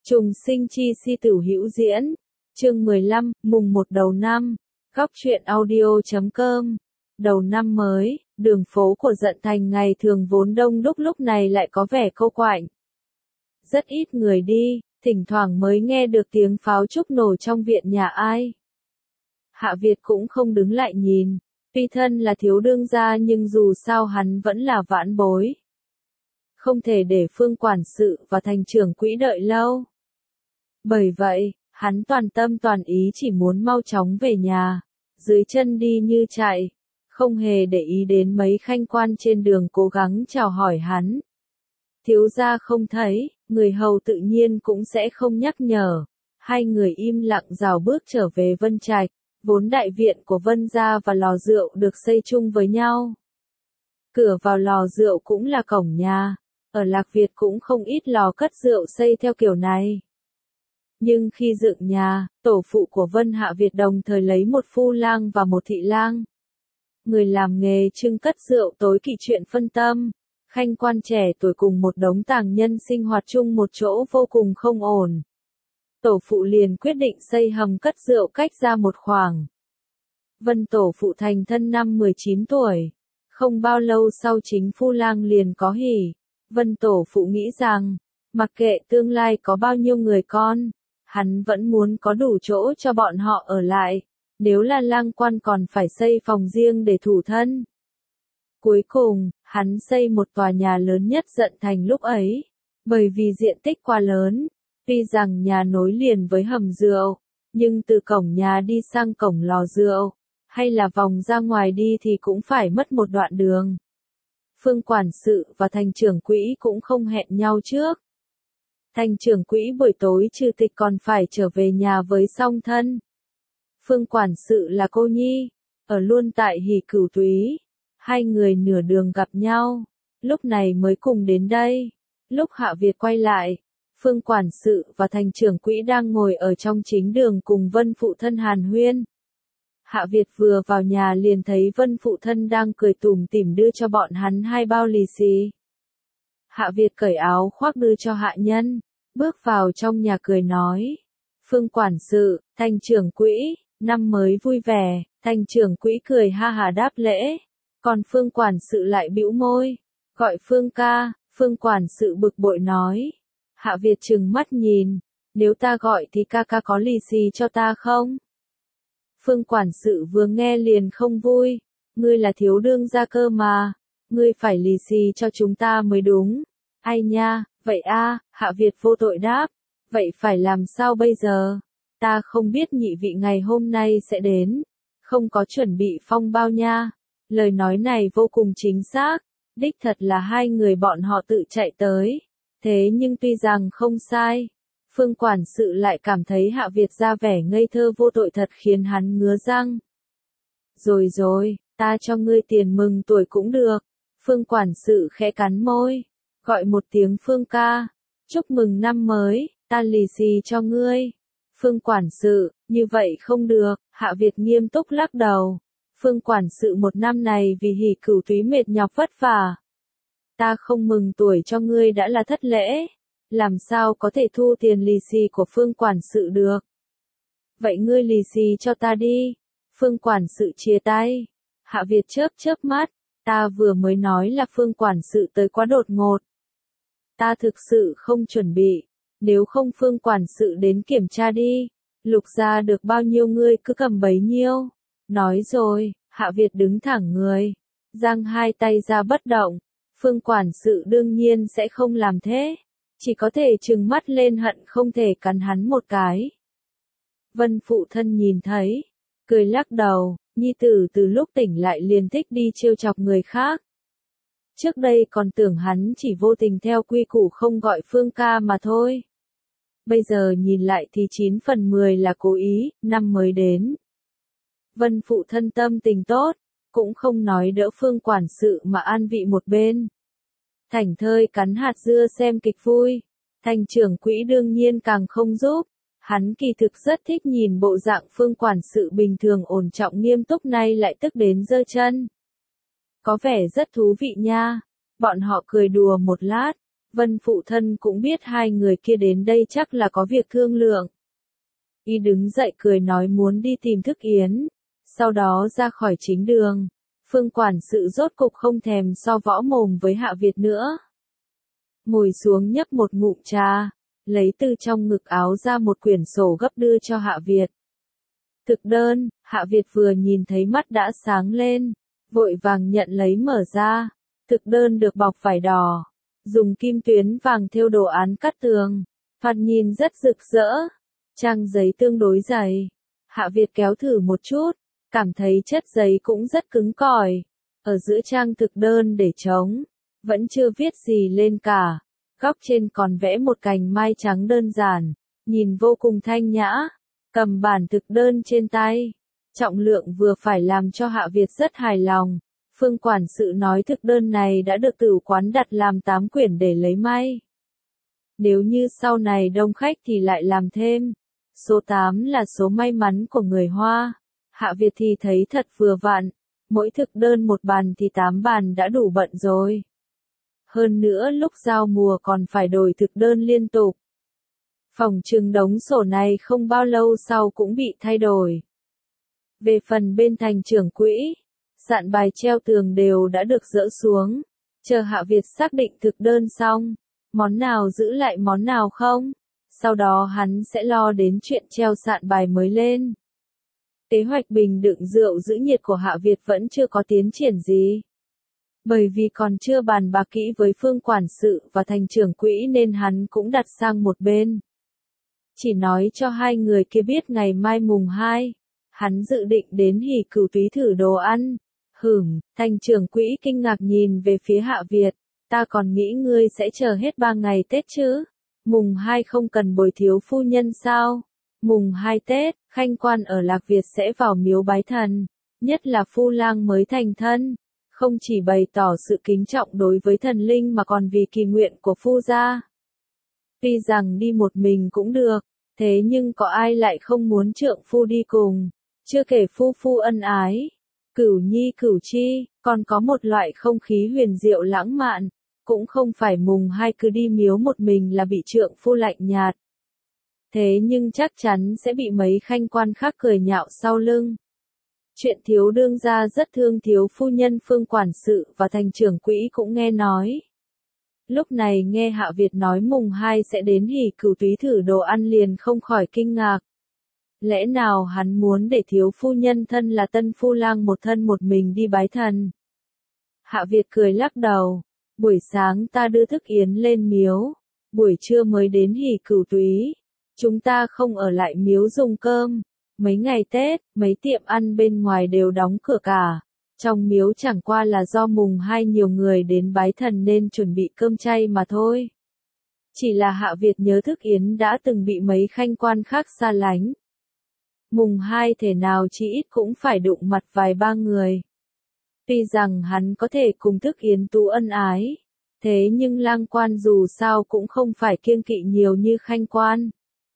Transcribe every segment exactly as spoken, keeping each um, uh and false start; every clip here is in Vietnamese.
Trùng sinh chi si tử hữu diễn. Chương mười lăm, mùng một đầu năm. Góc truyện audio chấm com. Đầu năm mới, đường phố của Dận Thành ngày thường vốn đông đúc lúc này lại có vẻ cô quạnh. Rất ít người đi, thỉnh thoảng mới nghe được tiếng pháo trúc nổ trong viện nhà ai. Hạ Việt cũng không đứng lại nhìn, tuy thân là thiếu đương gia nhưng dù sao hắn vẫn là vãn bối. Không thể để Phương quản sự và thành trưởng quỹ đợi lâu. Bởi vậy, hắn toàn tâm toàn ý chỉ muốn mau chóng về nhà, dưới chân đi như chạy, không hề để ý đến mấy khanh quan trên đường cố gắng chào hỏi hắn. Thiếu gia không thấy, người hầu tự nhiên cũng sẽ không nhắc nhở. Hai người im lặng rào bước trở về Vân Trạch, vốn đại viện của Vân gia và lò rượu được xây chung với nhau. Cửa vào lò rượu cũng là cổng nhà, ở Lạc Việt cũng không ít lò cất rượu xây theo kiểu này. Nhưng khi dựng nhà, tổ phụ của Vân Hạ Việt đồng thời lấy một phu lang và một thị lang. Người làm nghề trưng cất rượu tối kỵ chuyện phân tâm, khanh quan trẻ tuổi cùng một đống tàng nhân sinh hoạt chung một chỗ vô cùng không ổn. Tổ phụ liền quyết định xây hầm cất rượu cách ra một khoảng. Vân tổ phụ thành thân năm mười chín tuổi. Không bao lâu sau chính phu lang liền có hỉ. Vân tổ phụ nghĩ rằng, mặc kệ tương lai có bao nhiêu người con, hắn vẫn muốn có đủ chỗ cho bọn họ ở lại, nếu là lang quan còn phải xây phòng riêng để thủ thân. Cuối cùng, hắn xây một tòa nhà lớn nhất Dận Thành lúc ấy, bởi vì diện tích quá lớn, tuy rằng nhà nối liền với hầm rượu, nhưng từ cổng nhà đi sang cổng lò rượu, hay là vòng ra ngoài đi thì cũng phải mất một đoạn đường. Phương quản sự và thành trưởng quỹ cũng không hẹn nhau trước. Thành trưởng quỹ buổi tối trừ tịch còn phải trở về nhà với song thân. Phương quản sự là cô nhi, ở luôn tại Hỉ Cửu Túy. Hai người nửa đường gặp nhau, lúc này mới cùng đến đây. Lúc Hạ Việt quay lại, Phương quản sự và thành trưởng quỹ đang ngồi ở trong chính đường cùng Vân phụ thân hàn huyên. Hạ Việt vừa vào nhà liền thấy Vân phụ thân đang cười tủm tỉm đưa cho bọn hắn hai bao lì xì. Hạ Việt cởi áo khoác đưa cho hạ nhân, bước vào trong nhà cười nói. Phương quản sự, thành trưởng quỹ, năm mới vui vẻ. Thành trưởng quỹ cười ha hà đáp lễ. Còn Phương quản sự lại bĩu môi, gọi Phương ca. Phương quản sự bực bội nói. Hạ Việt trừng mắt nhìn, nếu ta gọi thì ca ca có lì xì cho ta không? Phương quản sự vừa nghe liền không vui, ngươi là thiếu đương gia cơ mà, ngươi phải lì xì cho chúng ta mới đúng. Ai nha, vậy a, Hạ Việt vô tội đáp, vậy phải làm sao bây giờ? Ta không biết nhị vị ngày hôm nay sẽ đến, không có chuẩn bị phong bao nha. Lời nói này vô cùng chính xác, đích thật là hai người bọn họ tự chạy tới. Thế nhưng tuy rằng không sai, Phương quản sự lại cảm thấy Hạ Việt ra vẻ ngây thơ vô tội thật khiến hắn ngứa răng. Rồi rồi, ta cho ngươi tiền mừng tuổi cũng được. Phương quản sự khẽ cắn môi, gọi một tiếng Phương ca, chúc mừng năm mới, ta lì xì cho ngươi. Phương quản sự, như vậy không được, Hạ Việt nghiêm túc lắc đầu. Phương quản sự một năm này vì Hỉ Cửu Túy mệt nhọc vất vả. Ta không mừng tuổi cho ngươi đã là thất lễ, làm sao có thể thu tiền lì xì của Phương quản sự được. Vậy ngươi lì xì cho ta đi. Phương quản sự chia tay. Hạ Việt chớp chớp mắt, ta vừa mới nói là Phương quản sự tới quá đột ngột. Ta thực sự không chuẩn bị, nếu không Phương quản sự đến kiểm tra đi, lục ra được bao nhiêu ngươi cứ cầm bấy nhiêu. Nói rồi, Hạ Việt đứng thẳng người, giang hai tay ra bất động. Phương quản sự đương nhiên sẽ không làm thế, chỉ có thể trừng mắt lên hận không thể cắn hắn một cái. Vân phụ thân nhìn thấy, cười lắc đầu, nhi tử từ lúc tỉnh lại liền thích đi trêu chọc người khác. Trước đây còn tưởng hắn chỉ vô tình theo quy củ không gọi Phương ca mà thôi. Bây giờ nhìn lại thì chín phần mười là cố ý, năm mới đến. Vân phụ thân tâm tình tốt, cũng không nói đỡ Phương quản sự mà an vị một bên. Thảnh thơi cắn hạt dưa xem kịch vui. Thành trưởng quỹ đương nhiên càng không giúp. Hắn kỳ thực rất thích nhìn bộ dạng Phương quản sự bình thường ổn trọng nghiêm túc nay lại tức đến giơ chân. Có vẻ rất thú vị nha. Bọn họ cười đùa một lát, Vân phụ thân cũng biết hai người kia đến đây chắc là có việc thương lượng. Y đứng dậy cười nói muốn đi tìm Thức Yến, sau đó ra khỏi chính đường. Phương quản sự rốt cục không thèm so võ mồm với Hạ Việt nữa. Ngồi xuống nhấp một ngụm trà, lấy từ trong ngực áo ra một quyển sổ gấp đưa cho Hạ Việt. Thực đơn, Hạ Việt vừa nhìn thấy mắt đã sáng lên, vội vàng nhận lấy mở ra. Thực đơn được bọc vải đỏ, dùng kim tuyến vàng thêu đồ án cắt tường, thoạt nhìn rất rực rỡ. Trang giấy tương đối dày. Hạ Việt kéo thử một chút, cảm thấy chất giấy cũng rất cứng cỏi. Ở giữa trang thực đơn để trống, vẫn chưa viết gì lên cả. Góc trên còn vẽ một cành mai trắng đơn giản, nhìn vô cùng thanh nhã. Cầm bản thực đơn trên tay, trọng lượng vừa phải làm cho Hạ Việt rất hài lòng. Phương quản sự nói thực đơn này đã được tử quán đặt làm tám quyển để lấy may. Nếu như sau này đông khách thì lại làm thêm. Số tám là số may mắn của người Hoa. Hạ Việt thì thấy thật vừa vặn. Mỗi thực đơn một bàn thì tám bàn đã đủ bận rồi. Hơn nữa lúc giao mùa còn phải đổi thực đơn liên tục. Phòng trừng đống sổ này không bao lâu sau cũng bị thay đổi. Về phần bên thành trưởng quỹ, sạn bài treo tường đều đã được dỡ xuống. Chờ Hạ Việt xác định thực đơn xong, món nào giữ lại món nào không. Sau đó hắn sẽ lo đến chuyện treo sạn bài mới lên. Kế hoạch bình đựng rượu giữ nhiệt của Hạ Việt vẫn chưa có tiến triển gì. Bởi vì còn chưa bàn bạc kỹ với Phương quản sự và thành trưởng quỹ nên hắn cũng đặt sang một bên. Chỉ nói cho hai người kia biết ngày mai mùng hai, hắn dự định đến Hỉ Cửu Túy thử đồ ăn. Hửm, thành trưởng quỹ kinh ngạc nhìn về phía Hạ Việt, ta còn nghĩ ngươi sẽ chờ hết ba ngày Tết chứ. Mùng hai không cần bồi thiếu phu nhân sao? Mùng hai Tết, khanh quan ở Lạc Việt sẽ vào miếu bái thần, nhất là phu lang mới thành thân, không chỉ bày tỏ sự kính trọng đối với thần linh mà còn vì kỳ nguyện của phu gia. Tuy rằng đi một mình cũng được, thế nhưng có ai lại không muốn trượng phu đi cùng, chưa kể phu phu ân ái, cửu nhi cửu chi, còn có một loại không khí huyền diệu lãng mạn. Cũng không phải mùng hai cứ đi miếu một mình là bị trượng phu lạnh nhạt. Thế nhưng chắc chắn sẽ bị mấy khanh quan khác cười nhạo sau lưng. Chuyện thiếu đương gia rất thương thiếu phu nhân Phương quản sự và thành trưởng quỹ cũng nghe nói. Lúc này nghe Hạ Việt nói mùng hai sẽ đến Hỉ Cửu Túy thử đồ ăn liền không khỏi kinh ngạc. Lẽ nào hắn muốn để thiếu phu nhân thân là tân phu lang một thân một mình đi bái thần? Hạ Việt cười lắc đầu. Buổi sáng ta đưa Thức Yến lên miếu, buổi trưa mới đến Hỉ Cửu Túy. Chúng ta không ở lại miếu dùng cơm. Mấy ngày Tết, mấy tiệm ăn bên ngoài đều đóng cửa cả. Trong miếu chẳng qua là do mùng hai nhiều người đến bái thần nên chuẩn bị cơm chay mà thôi. Chỉ là Hạ Việt nhớ Thức Yến đã từng bị mấy khanh quan khác xa lánh. Mùng hai thể nào chỉ ít cũng phải đụng mặt vài ba người. Tuy rằng hắn có thể cùng Thức Yến tú ân ái, thế nhưng lang quan dù sao cũng không phải kiêng kỵ nhiều như khanh quan.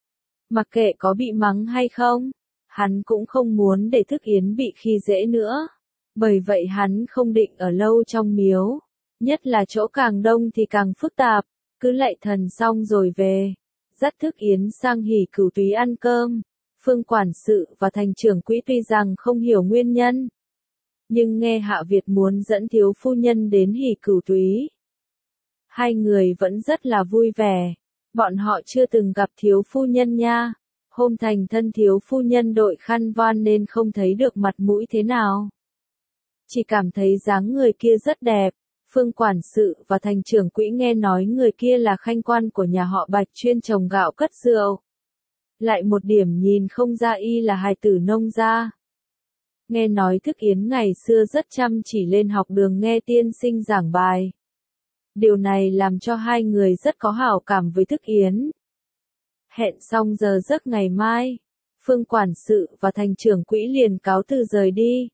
Mặc kệ có bị mắng hay không, hắn cũng không muốn để Thức Yến bị khi dễ nữa. Bởi vậy hắn không định ở lâu trong miếu, nhất là chỗ càng đông thì càng phức tạp, cứ lạy thần xong rồi về, dắt Thức Yến sang Hỉ Cửu Túy ăn cơm. Phương quản sự và thành trưởng quỹ tuy rằng không hiểu nguyên nhân, nhưng nghe Hạ Việt muốn dẫn thiếu phu nhân đến Hỉ Cửu Túy, hai người vẫn rất là vui vẻ. Bọn họ chưa từng gặp thiếu phu nhân nha. Hôm thành thân thiếu phu nhân đội khăn voan nên không thấy được mặt mũi thế nào. Chỉ cảm thấy dáng người kia rất đẹp. Phương quản sự và thành trưởng quỹ nghe nói người kia là khanh quan của nhà họ Bạch chuyên trồng gạo cất rượu. Lại một điểm nhìn không ra y là hài tử nông gia. Nghe nói Thức Yến ngày xưa rất chăm chỉ lên học đường nghe tiên sinh giảng bài. Điều này làm cho hai người rất có hảo cảm với Thức Yến. Hẹn xong giờ giấc ngày mai, Phương quản sự và thành trưởng quỹ liền cáo từ rời đi.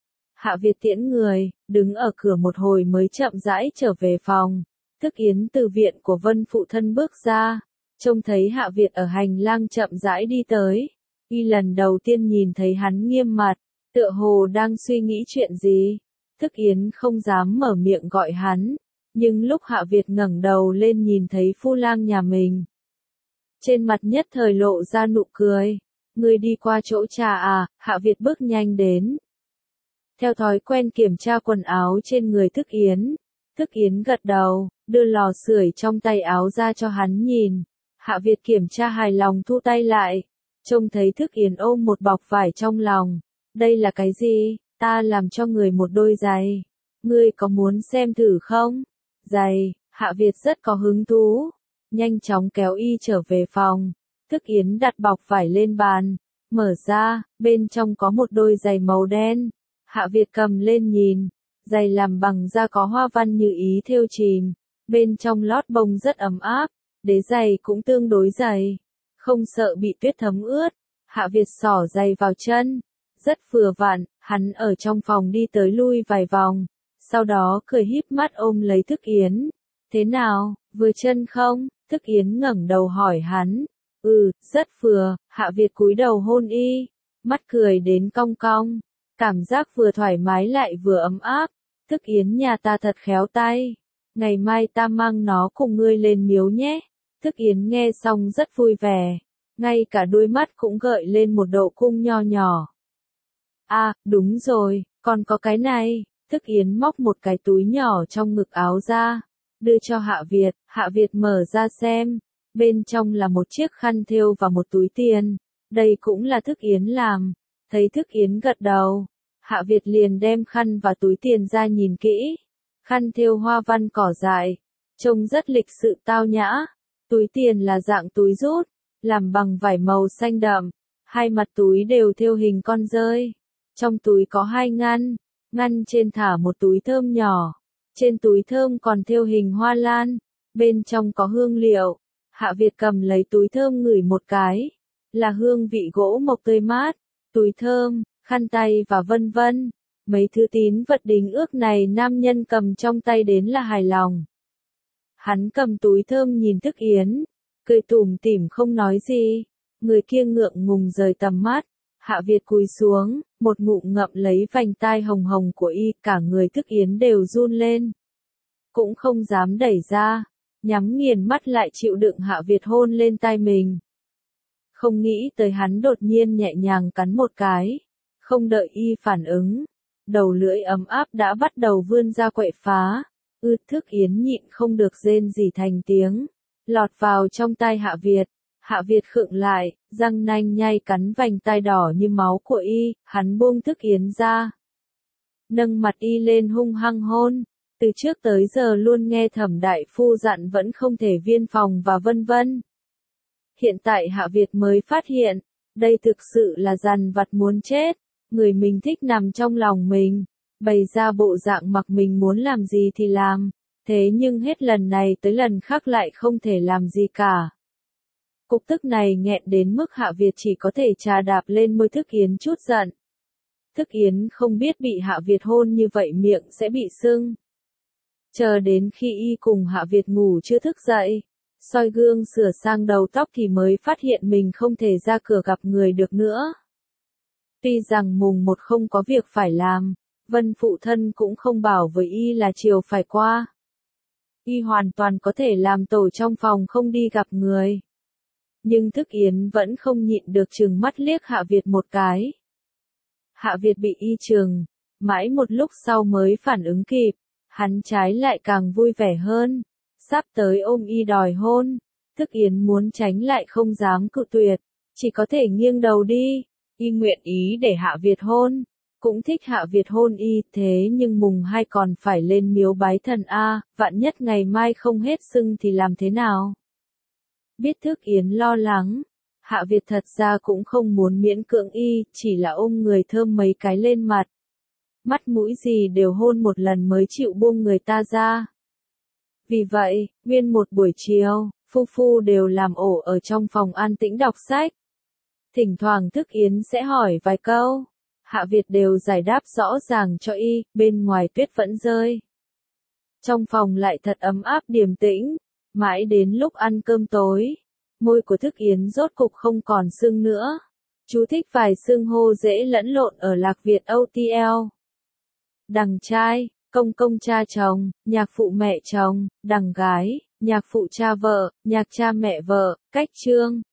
Hạ Việt tiễn người, đứng ở cửa một hồi mới chậm rãi trở về phòng. Thức Yến từ viện của Vân phụ thân bước ra, trông thấy Hạ Việt ở hành lang chậm rãi đi tới. Y lần đầu tiên nhìn thấy hắn nghiêm mặt, tựa hồ đang suy nghĩ chuyện gì. Thức Yến không dám mở miệng gọi hắn, Nhưng lúc Hạ Việt ngẩng đầu lên nhìn thấy Phu Lang nhà mình, trên mặt nhất thời lộ ra nụ cười. Ngươi đi qua chỗ trà à? Hạ Việt bước nhanh đến. Theo thói quen kiểm tra quần áo trên người Thức Yến. Thức Yến gật đầu, đưa lò sưởi trong tay áo ra cho hắn nhìn. Hạ Việt kiểm tra hài lòng thu tay lại. Trông thấy Thức Yến ôm một bọc vải trong lòng. Đây là cái gì? Ta làm cho người một đôi giày. Ngươi có muốn xem thử không? Giày, Hạ Việt rất có hứng thú. Nhanh chóng kéo y trở về phòng. Thức Yến đặt bọc vải lên bàn. Mở ra, bên trong có một đôi giày màu đen. Hạ Việt cầm lên nhìn. Giày làm bằng da có hoa văn như ý thêu chìm. Bên trong lót bông rất ấm áp. Đế giày cũng tương đối dày. Không sợ bị tuyết thấm ướt. Hạ Việt xỏ giày vào chân. Rất vừa vặn, hắn ở trong phòng đi tới lui vài vòng. Sau đó cười híp mắt ôm lấy Thức Yến. Thế nào, vừa chân không? Thức Yến ngẩng đầu hỏi hắn. Ừ, rất vừa. Hạ Việt cúi đầu hôn y. Mắt cười đến cong cong. Cảm giác vừa thoải mái lại vừa ấm áp. Thức Yến nhà ta thật khéo tay. Ngày mai ta mang nó cùng ngươi lên miếu nhé. Thức Yến nghe xong rất vui vẻ. Ngay cả đôi mắt cũng gợi lên một độ cung nho nhỏ. À, đúng rồi, còn có cái này. Thức Yến móc một cái túi nhỏ trong ngực áo ra. Đưa cho Hạ Việt. Hạ Việt mở ra xem. Bên trong là một chiếc khăn thêu và một túi tiền. Đây cũng là Thức Yến làm. Thấy Thức Yến gật đầu. Hạ Việt liền đem khăn và túi tiền ra nhìn kỹ. Khăn thêu hoa văn cỏ dại. Trông rất lịch sự tao nhã. Túi tiền là dạng túi rút. Làm bằng vải màu xanh đậm. Hai mặt túi đều thêu hình con dơi. Trong túi có hai ngăn. Ngăn trên thả một túi thơm nhỏ. Trên túi thơm còn thêu hình hoa lan. Bên trong có hương liệu. Hạ Việt cầm lấy túi thơm ngửi một cái. Là hương vị gỗ mộc tươi mát. Túi thơm, khăn tay và vân vân. Mấy thứ tín vật đính ước này nam nhân cầm trong tay đến là hài lòng. Hắn cầm túi thơm nhìn Thức Yến. Cười tủm tỉm không nói gì. Người kia ngượng ngùng rời tầm mắt. Hạ Việt cúi xuống, một ngụm ngậm lấy vành tai hồng hồng của y, cả người Thức Yến đều run lên. Cũng không dám đẩy ra, nhắm nghiền mắt lại chịu đựng Hạ Việt hôn lên tai mình. Không nghĩ tới hắn đột nhiên nhẹ nhàng cắn một cái, không đợi y phản ứng. Đầu lưỡi ấm áp đã bắt đầu vươn ra quậy phá, ư Thức Yến nhịn không được rên rỉ thành tiếng, lọt vào trong tai Hạ Việt. Hạ Việt khựng lại, răng nanh nhai cắn vành tai đỏ như máu của y, hắn buông Thức Yến ra. Nâng mặt y lên hung hăng hôn, từ trước tới giờ luôn nghe Thẩm đại phu dặn vẫn không thể viên phòng và vân vân. Hiện tại Hạ Việt mới phát hiện, đây thực sự là dằn vặt muốn chết, người mình thích nằm trong lòng mình, bày ra bộ dạng mặc mình muốn làm gì thì làm, thế nhưng hết lần này tới lần khác lại không thể làm gì cả. Cục tức này nghẹn đến mức Hạ Việt chỉ có thể chà đạp lên môi Thức Yến chút giận. Thức Yến không biết bị Hạ Việt hôn như vậy miệng sẽ bị sưng. Chờ đến khi y cùng Hạ Việt ngủ chưa thức dậy, soi gương sửa sang đầu tóc thì mới phát hiện mình không thể ra cửa gặp người được nữa. Tuy rằng mùng một không có việc phải làm, Vân phụ thân cũng không bảo với y là chiều phải qua. Y hoàn toàn có thể làm tổ trong phòng không đi gặp người. Nhưng Thức Yến vẫn không nhịn được trừng mắt liếc Hạ Việt một cái. Hạ Việt bị y trừng, mãi một lúc sau mới phản ứng kịp, hắn trái lại càng vui vẻ hơn, sắp tới ôm y đòi hôn. Thức Yến muốn tránh lại không dám cự tuyệt, chỉ có thể nghiêng đầu đi, y nguyện ý để Hạ Việt hôn, cũng thích Hạ Việt hôn y, thế nhưng mùng hai còn phải lên miếu bái thần a, vạn nhất ngày mai không hết sưng thì làm thế nào? Biết Thức Yến lo lắng, Hạ Việt thật ra cũng không muốn miễn cưỡng y, chỉ là ôm người thơm mấy cái lên mặt. Mắt mũi gì đều hôn một lần mới chịu buông người ta ra. Vì vậy, nguyên một buổi chiều, phu phu đều làm ổ ở trong phòng an tĩnh đọc sách. Thỉnh thoảng Thức Yến sẽ hỏi vài câu, Hạ Việt đều giải đáp rõ ràng cho y, bên ngoài tuyết vẫn rơi. Trong phòng lại thật ấm áp điềm tĩnh. Mãi đến lúc ăn cơm tối, môi của Thức Yến rốt cục không còn sưng nữa. Chú thích vài xưng hô dễ lẫn lộn ở Lạc Việt ô tê lờ. Đằng trai, công công cha chồng, nhạc phụ mẹ chồng, đằng gái, nhạc phụ cha vợ, nhạc cha mẹ vợ, cách chương.